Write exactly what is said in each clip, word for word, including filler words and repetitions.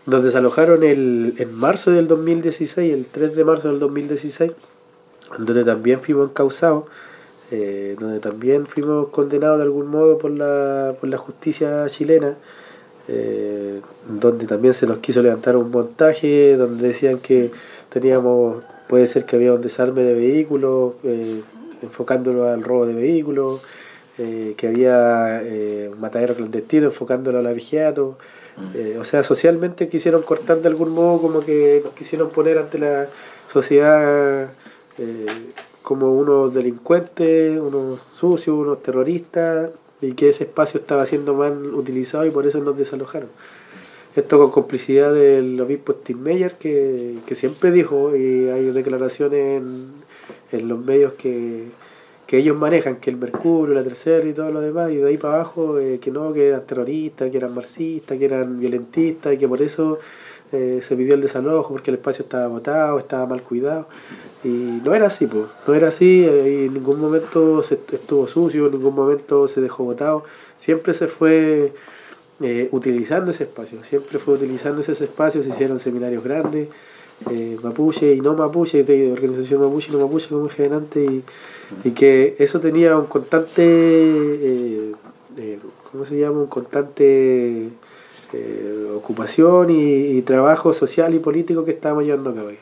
Nos desalojaron el, en marzo del dos mil dieciséis, el tres de marzo del dos mil dieciséis, donde también fuimos encausados, eh, donde también fuimos condenados de algún modo por la, por la justicia chilena, eh, donde también se nos quiso levantar un montaje, donde decían que teníamos, puede ser que había un desarme de vehículos, eh, enfocándolo al robo de vehículos, eh, que había eh, un matadero clandestino enfocándolo al abigeato. Eh, o sea, socialmente quisieron cortar de algún modo, como que nos quisieron poner ante la sociedad eh, como unos delincuentes, unos sucios, unos terroristas, y que ese espacio estaba siendo mal utilizado y por eso nos desalojaron. Esto con complicidad del obispo Steinmeier, que, que siempre dijo, y hay declaraciones en, en los medios que, que ellos manejan, que el Mercurio, la Tercera y todo lo demás, y de ahí para abajo, eh, que no, que eran terroristas, que eran marxistas, que eran violentistas, y que por eso eh, se pidió el desalojo, porque el espacio estaba botado, estaba mal cuidado. Y no era así, pues, no era así, eh, y en ningún momento se estuvo sucio, en ningún momento se dejó botado, siempre se fue eh, utilizando ese espacio, siempre fue utilizando ese espacio, se hicieron seminarios grandes, eh, mapuche y no mapuche, de organización mapuche y no mapuche, como dije delante, y, y que eso tenía un constante, eh, eh, ¿cómo se llama? Un constante eh, ocupación y, y trabajo social y político que estábamos llevando a cabo.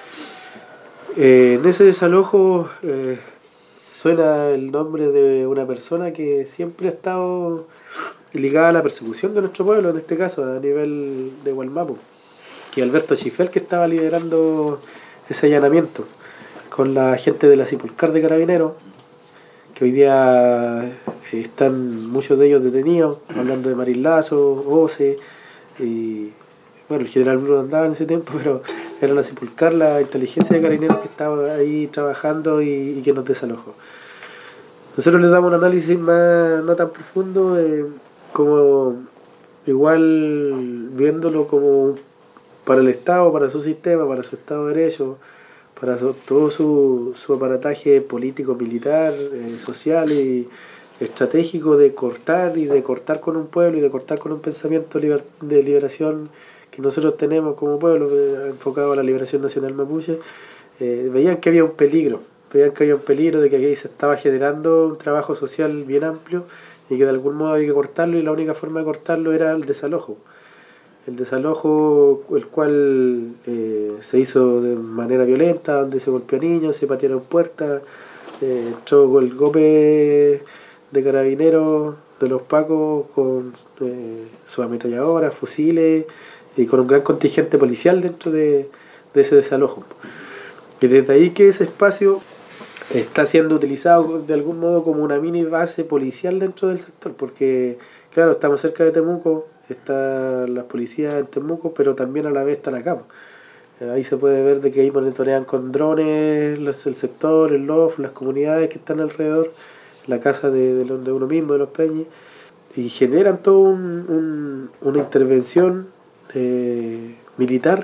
Eh, en ese desalojo eh, suena el nombre de una persona que siempre ha estado ligada a la persecución de nuestro pueblo, en este caso a nivel de Gualmapu, que Alberto Schifel, que estaba liderando ese allanamiento con la gente de la Cipolcar de Carabineros, que hoy día eh, están muchos de ellos detenidos, hablando de Maris Lazo, Ose, y bueno, el general Bruno andaba en ese tiempo, pero era la Cipolcar, la inteligencia de Carabineros que estaba ahí trabajando y, y que nos desalojó. Nosotros les damos un análisis más no tan profundo, eh, como igual viéndolo como para el Estado, para su sistema, para su Estado de Derecho, para su, todo su, su aparataje político, militar, eh, social y estratégico de cortar y de cortar con un pueblo y de cortar con un pensamiento liber, de liberación que nosotros tenemos como pueblo, eh, enfocado a la liberación nacional mapuche. Eh, veían que había un peligro, veían que había un peligro de que aquí se estaba generando un trabajo social bien amplio y que de algún modo había que cortarlo, y la única forma de cortarlo era el desalojo. El desalojo, el cual eh, se hizo de manera violenta, donde se golpeó a niños, se patearon puertas, eh, entró con el golpe de carabineros de los pacos con eh, sus ametralladoras, fusiles y con un gran contingente policial dentro de, de ese desalojo. Y desde ahí que ese espacio está siendo utilizado de algún modo como una mini base policial dentro del sector, porque claro, estamos cerca de Temuco, están las policías en Temuco, pero también a la vez están acá. Ahí se puede ver de que ahí monitorean con drones los, el sector, el loft, las comunidades que están alrededor, la casa de, de, de uno mismo, de los peñes, y generan toda un, un, una intervención eh, militar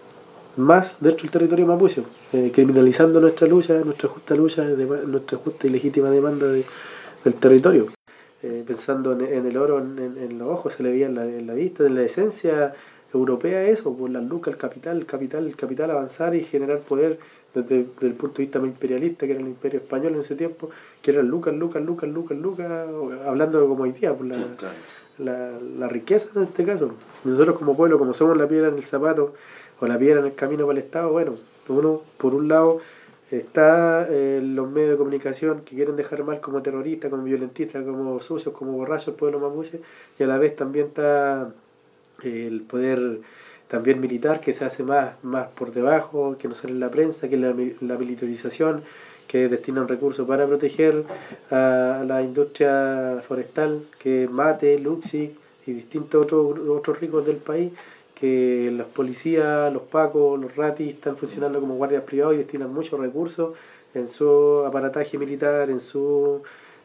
más dentro del territorio mapuche, eh, criminalizando nuestra lucha, nuestra justa lucha, de, nuestra justa y legítima demanda de, del territorio. Eh, pensando en, en el oro en, en, en los ojos, se le veía en la, en la vista, en la esencia europea eso, por las lucas, el capital, el capital, el capital avanzar y generar poder desde, desde el punto de vista más imperialista, que era el imperio español en ese tiempo, que eran lucas, lucas, lucas, lucas, lucas, hablando como hoy día, por la, sí, claro. la, la riqueza en este caso. Nosotros como pueblo, como somos la piedra en el zapato, o la piedra en el camino para el Estado, bueno, uno, por un lado, está eh, los medios de comunicación que quieren dejar mal como terroristas, como violentistas, como sucios, como borrachos el pueblo mapuche, y a la vez también está eh, el poder también militar que se hace más, más por debajo, que no sale en la prensa, que es la, la militarización, que destinan recursos para proteger a la industria forestal, que Mate, Luxi y distintos otros, otros ricos del país, que los policías, los pacos, los ratis están funcionando como guardias privados y destinan muchos recursos en su aparataje militar, en su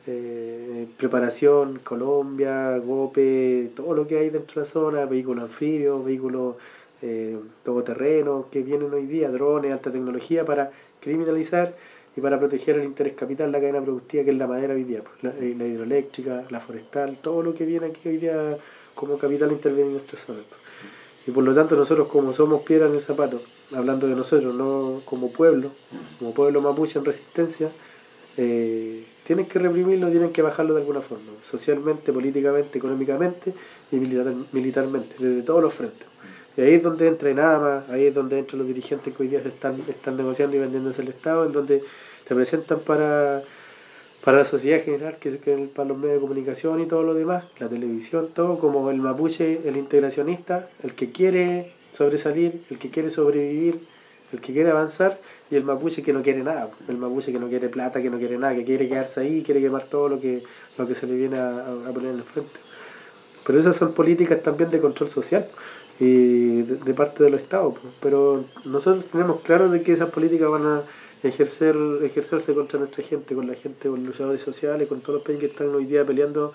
eh, preparación, Colombia, Gope, todo lo que hay dentro de la zona, vehículos anfibios, vehículos eh, todoterrenos que vienen hoy día, drones, alta tecnología, para criminalizar y para proteger el interés capital, la cadena productiva que es la madera hoy día, pues, la, la hidroeléctrica, la forestal, todo lo que viene aquí hoy día como capital interviene en nuestra zona. Y por lo tanto nosotros como somos piedra en el zapato, hablando de nosotros, no como pueblo, como pueblo mapuche en resistencia, eh, tienen que reprimirlo, tienen que bajarlo de alguna forma, socialmente, políticamente, económicamente y militar, militarmente, desde todos los frentes. Y ahí es donde entra Enama, ahí es donde entran los dirigentes que hoy día están, están negociando y vendiéndose el Estado, en donde te presentan para, para la sociedad en general, que, que para los medios de comunicación y todo lo demás, la televisión, todo como el mapuche, el integracionista, el que quiere sobresalir, el que quiere sobrevivir, el que quiere avanzar, y el mapuche que no quiere nada, el mapuche que no quiere plata, que no quiere nada, que quiere quedarse ahí, quiere quemar todo lo que, lo que se le viene a, a poner en el frente. Pero esas son políticas también de control social y de, de parte de los estados, pues. Pero nosotros tenemos claro de que esas políticas van a ejercer ejercerse contra nuestra gente, con la gente, con los luchadores sociales, con todos los países que están hoy día peleando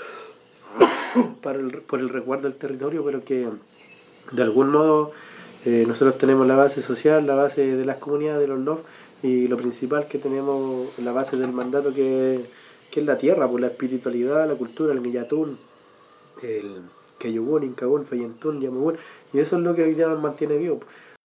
para el, por el resguardo del territorio, pero que de algún modo eh, nosotros tenemos la base social, la base de las comunidades, de los L O F, y lo principal que tenemos, la base del mandato, que, que es la tierra, por la espiritualidad, la cultura, el Millatún, el Keyugún, Incagún, Fayentún, Yamugún, y eso es lo que hoy día nos mantiene vivos.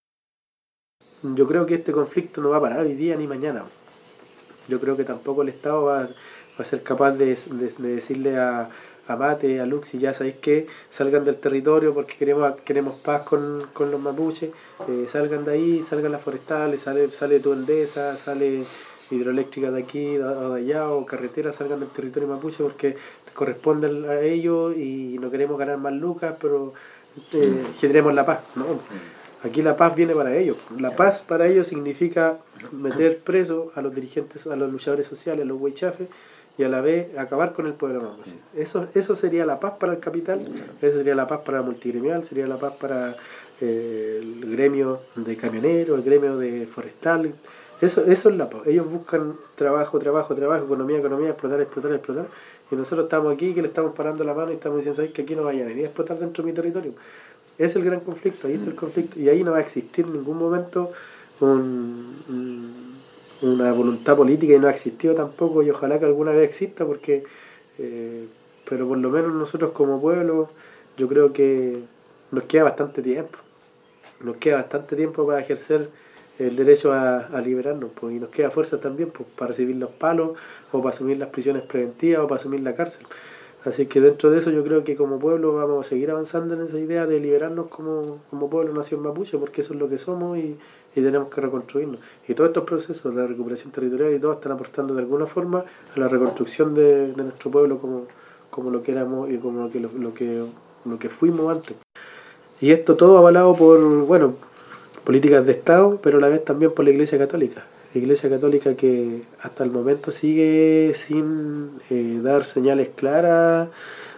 Yo creo que este conflicto no va a parar hoy día ni mañana. Yo creo que tampoco el Estado va, va a ser capaz de, de, de decirle a, a Mate, a Lux, y ya sabéis que salgan del territorio porque queremos queremos paz con, con los mapuches, eh, salgan de ahí, salgan las forestales, sale, sale tu Endesa, sale hidroeléctrica de aquí o de allá, o carretera, salgan del territorio mapuche porque les corresponde a ellos y no queremos ganar más lucas, pero eh, generemos la paz. No, aquí la paz viene para ellos. La paz para ellos significa meter preso a los dirigentes, a los luchadores sociales, a los huaychafes, y a la vez acabar con el pueblo mapuche. Eso, eso sería la paz para el capital, eso sería la paz para el multigremial, sería la paz para eh, el gremio de camioneros, el gremio de forestal. Eso, eso es la paz. Ellos buscan trabajo, trabajo, trabajo, economía, economía, explotar, explotar, explotar. Y nosotros estamos aquí que le estamos parando la mano y estamos diciendo, ¿sabes? Que aquí no vayan a venir a explotar dentro de mi territorio. Es el gran conflicto, ahí está el conflicto. Y ahí no va a existir en ningún momento un, un, una voluntad política, y no ha existido tampoco, y ojalá que alguna vez exista, porque eh, pero por lo menos nosotros como pueblo, yo creo que nos queda bastante tiempo. Nos queda bastante tiempo para ejercer el derecho a, a liberarnos, pues, y nos queda fuerza también, pues, para recibir los palos, o para asumir las prisiones preventivas, o para asumir la cárcel. Así que dentro de eso yo creo que como pueblo vamos a seguir avanzando en esa idea de liberarnos como, como pueblo nación mapuche, porque eso es lo que somos, y, y tenemos que reconstruirnos. Y todos estos procesos de la recuperación territorial y todo están aportando de alguna forma a la reconstrucción de, de nuestro pueblo como, como lo que éramos y como lo que, lo, lo que, lo que fuimos antes. Y esto todo avalado por, bueno, políticas de Estado, pero a la vez también por la Iglesia Católica. La Iglesia Católica que hasta el momento sigue sin eh, dar señales claras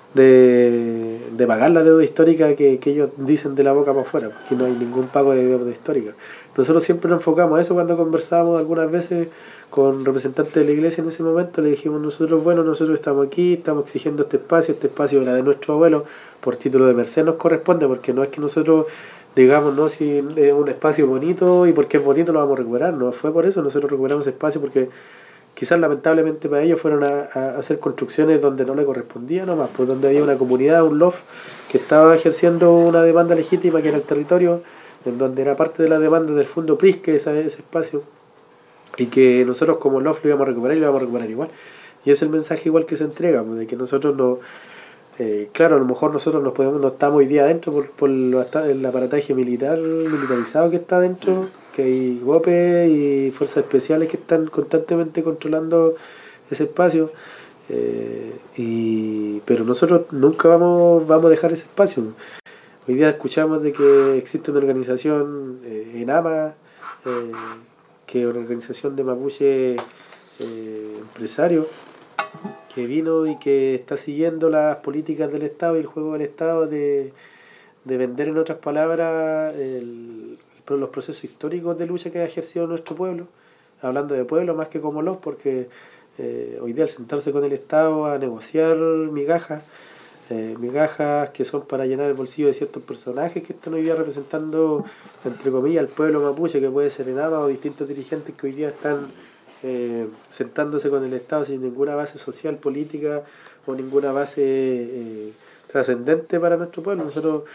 de, de pagar la deuda histórica que, que ellos dicen de la boca para afuera, porque no hay ningún pago de deuda histórica. Nosotros siempre nos enfocamos a eso. Cuando conversábamos algunas veces con representantes de la Iglesia en ese momento, le dijimos nosotros, bueno, nosotros estamos aquí, estamos exigiendo este espacio, este espacio era de nuestro abuelo, por título de merced nos corresponde, porque no es que nosotros digamos, no, si es un espacio bonito y porque es bonito lo vamos a recuperar. No fue por eso, nosotros recuperamos ese espacio porque quizás lamentablemente para ellos fueron a, a hacer construcciones donde no le correspondía nomás, pues donde había una comunidad, un L O F, que estaba ejerciendo una demanda legítima, que era el territorio, en donde era parte de la demanda del fondo P R I S, que es ese espacio, y que nosotros como L O F lo íbamos a recuperar y lo íbamos a recuperar igual. Y es el mensaje igual que se entrega, pues, de que nosotros no... Eh, claro, a lo mejor nosotros nos podemos, no estamos hoy día adentro por, por lo, el aparataje militar, militarizado que está adentro, que hay G O P E y fuerzas especiales que están constantemente controlando ese espacio, eh, y, pero nosotros nunca vamos, vamos a dejar ese espacio. Hoy día escuchamos de que existe una organización, eh, ENAMA, eh, que es una organización de mapuche eh, empresarios, que vino y que está siguiendo las políticas del Estado y el juego del Estado de, de vender, en otras palabras, el, los procesos históricos de lucha que ha ejercido nuestro pueblo, hablando de pueblo más que como los, porque eh, hoy día al sentarse con el Estado a negociar migajas, eh, migajas que son para llenar el bolsillo de ciertos personajes que están hoy día representando, entre comillas, al pueblo mapuche, que puede ser Enama o distintos dirigentes que hoy día están Eh, sentándose con el Estado sin ninguna base social, política o ninguna base eh, trascendente para nuestro pueblo. Nosotros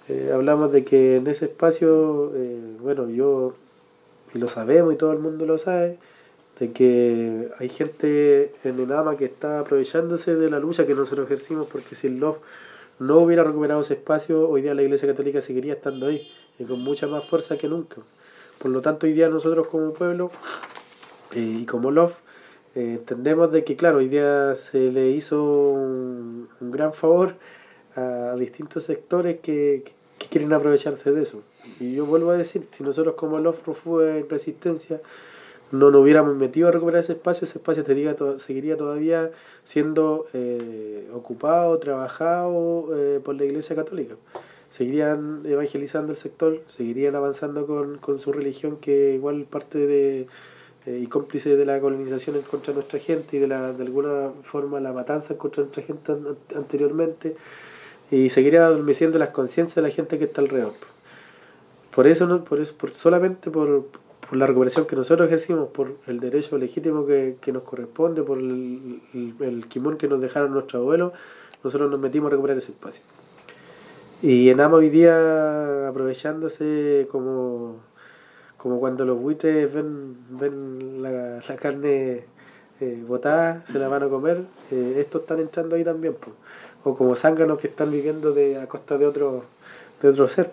Eh, hablamos de que en ese espacio, eh, bueno, yo, y lo sabemos y todo el mundo lo sabe, de que hay gente en ENAMA que está aprovechándose de la lucha que nosotros ejercimos, porque si el L O F no hubiera recuperado ese espacio, hoy día la Iglesia Católica seguiría estando ahí, y con mucha más fuerza que nunca. Por lo tanto, hoy día nosotros como pueblo eh, y como L O F eh, entendemos de que, claro, hoy día se le hizo un, un gran favor a distintos sectores que, que quieren aprovecharse de eso. Y yo vuelvo a decir, si nosotros como L O F Profue en Resistencia no nos hubiéramos metido a recuperar ese espacio, ese espacio seguiría, to seguiría todavía siendo eh, ocupado, trabajado eh, por la Iglesia Católica. Seguirían evangelizando el sector, seguirían avanzando con, con su religión, que igual parte de eh, y cómplice de la colonización en contra de nuestra gente y de, la, de alguna forma la matanza en contra de nuestra gente an anteriormente, y seguiría adormeciendo las conciencias de la gente que está alrededor. Por eso, no, por eso por, solamente por, por la recuperación que nosotros ejercimos, por el derecho legítimo que, que nos corresponde, por el, el, el quimón que nos dejaron nuestros abuelos, nosotros nos metimos a recuperar ese espacio. Y ENAMA hoy día, aprovechándose como, como cuando los buitres ven, ven la, la carne eh, botada, se la van a comer, eh, estos están entrando ahí también, pues. O como zánganos que están viviendo de, a costa de otro, de otro ser.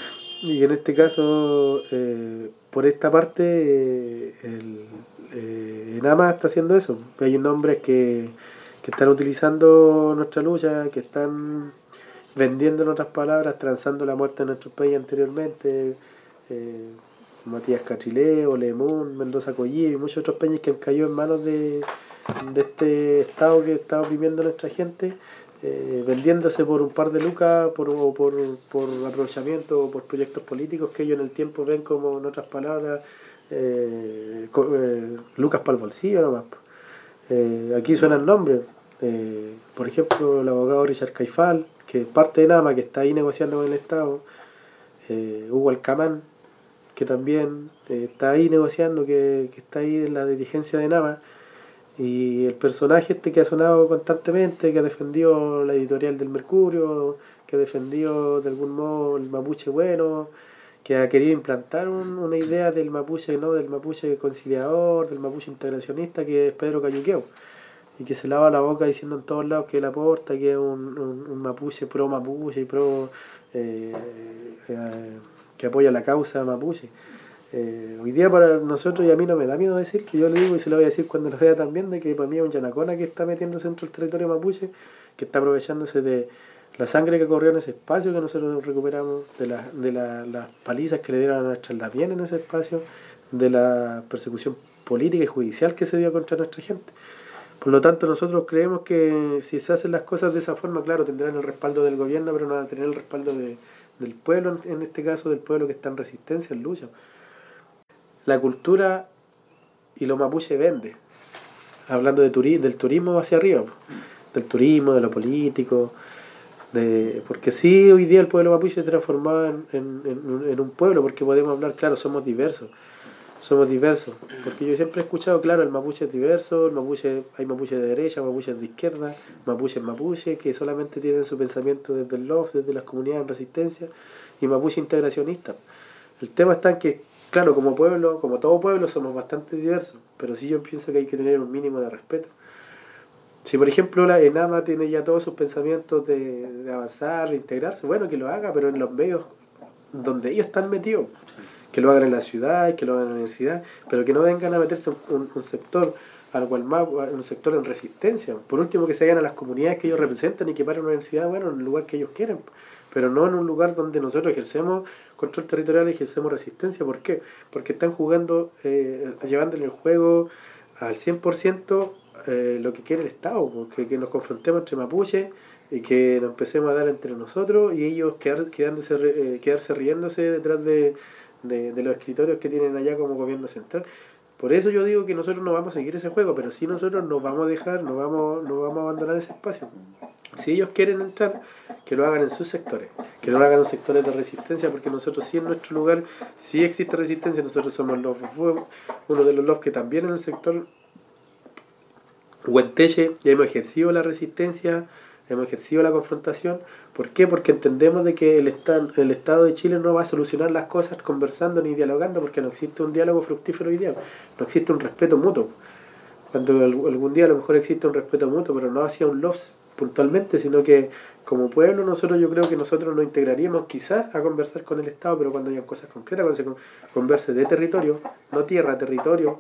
Y en este caso, eh, por esta parte, eh, el, eh, ENAMA está haciendo eso. Hay nombres que, que están utilizando nuestra lucha, que están vendiendo, en otras palabras, transando la muerte de nuestros países anteriormente. Eh, Matías Cachileo, Lemún, Mendoza Collí y muchos otros peñas que han caído en manos de, de este Estado que está oprimiendo a nuestra gente. Eh, vendiéndose por un par de lucas, por, o por, por aprovechamiento o por proyectos políticos que ellos en el tiempo ven como, en otras palabras, eh, eh, lucas para el bolsillo nomás. Eh, aquí suenan nombres, eh, por ejemplo, el abogado Richard Caifal, que es parte de NAMA, que está ahí negociando con el Estado, eh, Hugo Alcamán, que también eh, está ahí negociando, que, que está ahí en la dirigencia de NAMA. Y el personaje este que ha sonado constantemente, que ha defendido la editorial del Mercurio, que ha defendido de algún modo el mapuche bueno, que ha querido implantar un, una idea del mapuche, ¿no? Del mapuche conciliador, del mapuche integracionista, que es Pedro Cayuqueo, y que se lava la boca diciendo en todos lados que él aporta, que es un, un, un mapuche pro mapuche y pro eh, eh, que apoya la causa mapuche. Eh, hoy día para nosotros, y a mí no me da miedo decir, que yo le digo y se lo voy a decir cuando lo vea también, de que para mí es un yanacona que está metiéndose dentro del territorio mapuche, que está aprovechándose de la sangre que corrió en ese espacio que nosotros recuperamos, de, la, de la, las palizas que le dieron a nuestras lapien en ese espacio, de la persecución política y judicial que se dio contra nuestra gente. Por lo tanto, nosotros creemos que si se hacen las cosas de esa forma, claro, tendrán el respaldo del gobierno, pero no van a tener el respaldo de, del pueblo, en este caso del pueblo que está en resistencia, en lucha. La cultura y lo mapuche vende, hablando de turi del turismo hacia arriba, del turismo, de lo político, de porque sí, hoy día el pueblo mapuche se ha transformado en, en, en, en un pueblo, porque podemos hablar, claro, somos diversos, somos diversos, porque yo siempre he escuchado, claro, el mapuche es diverso, el mapuche, hay mapuche de derecha, mapuche de izquierda, mapuche mapuche, que solamente tienen su pensamiento desde el L O F, desde las comunidades en resistencia, y mapuche integracionista. El tema está en que, claro, como pueblo, como todo pueblo, somos bastante diversos, pero sí yo pienso que hay que tener un mínimo de respeto. Si por ejemplo la ENAMA tiene ya todos sus pensamientos de, de avanzar, de integrarse, bueno, que lo haga, pero en los medios donde ellos están metidos, que lo hagan en la ciudad, que lo hagan en la universidad, pero que no vengan a meterse un, un sector al cual más, un sector en resistencia. Por último, que se vayan a las comunidades que ellos representan y que paren una universidad, bueno, en el lugar que ellos quieren, pero no en un lugar donde nosotros ejercemos control territorial y ejercemos resistencia. ¿Por qué? Porque están jugando, eh, llevándole el juego al cien por ciento eh, lo que quiere el Estado, porque que nos confrontemos entre mapuches y que nos empecemos a dar entre nosotros y ellos quedar, quedándose, eh, quedarse riéndose detrás de, de, de los escritorios que tienen allá como gobierno central. Por eso yo digo que nosotros no vamos a seguir ese juego, pero sí nosotros nos vamos a dejar, no vamos, no vamos a abandonar ese espacio. Si ellos quieren entrar, que lo hagan en sus sectores, que no lo hagan en sectores de resistencia, porque nosotros sí en nuestro lugar, sí existe resistencia, nosotros somos los uno de los L O F que también en el sector Huenteche ya hemos ejercido la resistencia hemos ejercido la confrontación. ¿Por qué? Porque entendemos de que el, esta, el Estado de Chile no va a solucionar las cosas conversando ni dialogando, porque no existe un diálogo fructífero hoy día, no existe un respeto mutuo. Cuando algún día a lo mejor existe un respeto mutuo, pero no hacia un loss puntualmente, sino que como pueblo nosotros yo creo que nosotros nos integraríamos quizás a conversar con el Estado, pero cuando hayan cosas concretas, cuando se converse de territorio, no tierra, territorio,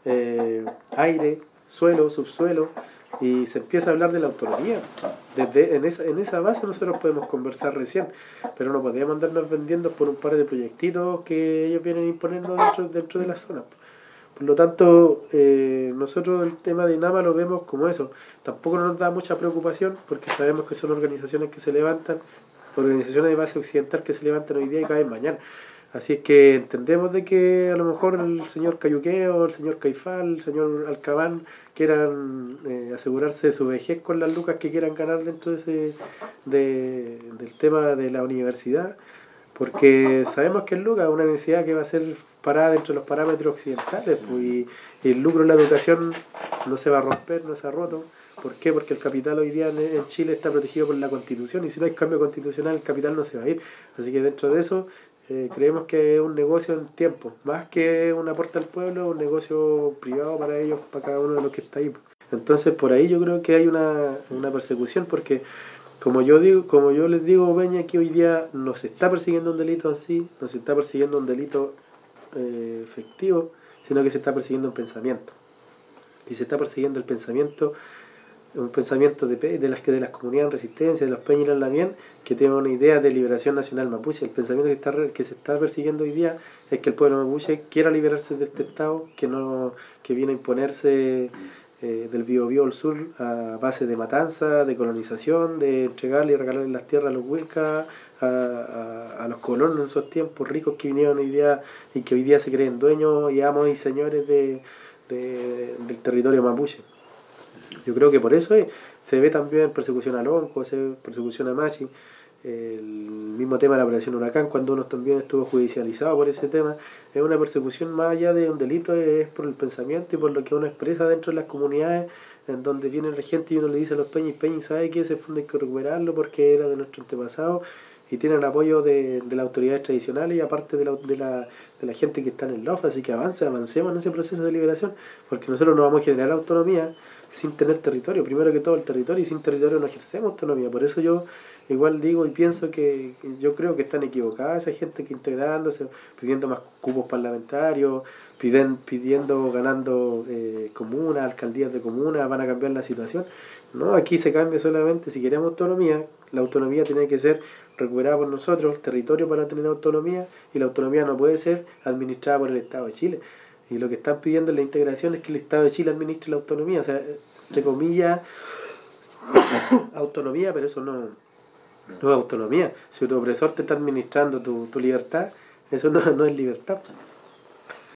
eh, aire, suelo, subsuelo, y se empieza a hablar de la autonomía. Desde, en, esa, en esa base nosotros podemos conversar recién, pero no podemos andarnos vendiendo por un par de proyectitos que ellos vienen imponiendo dentro, dentro de la zona. Por lo tanto, eh, nosotros el tema de INAMA lo vemos como eso. Tampoco nos da mucha preocupación porque sabemos que son organizaciones que se levantan, organizaciones de base occidental que se levantan hoy día y caen mañana. Así es que entendemos de que a lo mejor el señor Cayuqueo, el señor Caifal, el señor Alcabán quieran eh, asegurarse de su vejez con las lucas que quieran ganar dentro de ese, de, del tema de la universidad, porque sabemos que el lucas es una necesidad que va a ser parada dentro de los parámetros occidentales, pues, y, y el lucro en la educación no se va a romper, no se ha roto. ¿Por qué? Porque el capital hoy día en Chile está protegido por la Constitución y si no hay cambio constitucional el capital no se va a ir. Así que dentro de eso eh, creemos que es un negocio en tiempo, más que un aporte al pueblo, un negocio privado para ellos, para cada uno de los que está ahí. Entonces por ahí yo creo que hay una, una persecución porque como yo digo, como yo les digo, Peña, que hoy día no se está persiguiendo un delito así, no se está persiguiendo un delito eh, efectivo, sino que se está persiguiendo un pensamiento. Y se está persiguiendo el pensamiento, un pensamiento de, de las que de las comunidades en resistencia, de los Peña y la Lamien, que tienen una idea de liberación nacional mapuche. El pensamiento que, está, que se está persiguiendo hoy día es que el pueblo mapuche quiera liberarse de este Estado, que no que viene a imponerse eh, del Biobío al sur a base de matanza, de colonización, de entregarle y regalarle las tierras a los huilcas, a, a, a los colonos en esos tiempos ricos que vinieron hoy día y que hoy día se creen dueños y amos y señores de, de, del territorio mapuche. Yo creo que por eso es, se ve también persecución a Lonco, se ve persecución a Machi, el mismo tema de la operación Huracán, cuando uno también estuvo judicializado por ese tema, es una persecución más allá de un delito, es por el pensamiento y por lo que uno expresa dentro de las comunidades, en donde viene la gente y uno le dice a los Peñas, Peñas, ¿sabe qué? Ese fondo hay que recuperarlo porque era de nuestro antepasado y tienen el apoyo de, de las autoridades tradicionales y aparte de la, de, la, de la gente que está en el L O F, así que avance, avancemos en ese proceso de liberación, porque nosotros no vamos a generar autonomía sin tener territorio, primero que todo el territorio, y sin territorio no ejercemos autonomía. Por eso yo igual digo y pienso que yo creo que están equivocadas esa gente que integrándose, pidiendo más cupos parlamentarios, piden, pidiendo, ganando eh, comunas, alcaldías de comunas, van a cambiar la situación. No, aquí se cambia solamente, si queremos autonomía, la autonomía tiene que ser recuperada por nosotros, territorio para tener autonomía, y la autonomía no puede ser administrada por el Estado de Chile. Y lo que están pidiendo en la integración es que el Estado de Chile administre la autonomía, o sea, entre comillas, autonomía, pero eso no, no es autonomía. Si tu opresor te está administrando tu, tu libertad, eso no, no es libertad.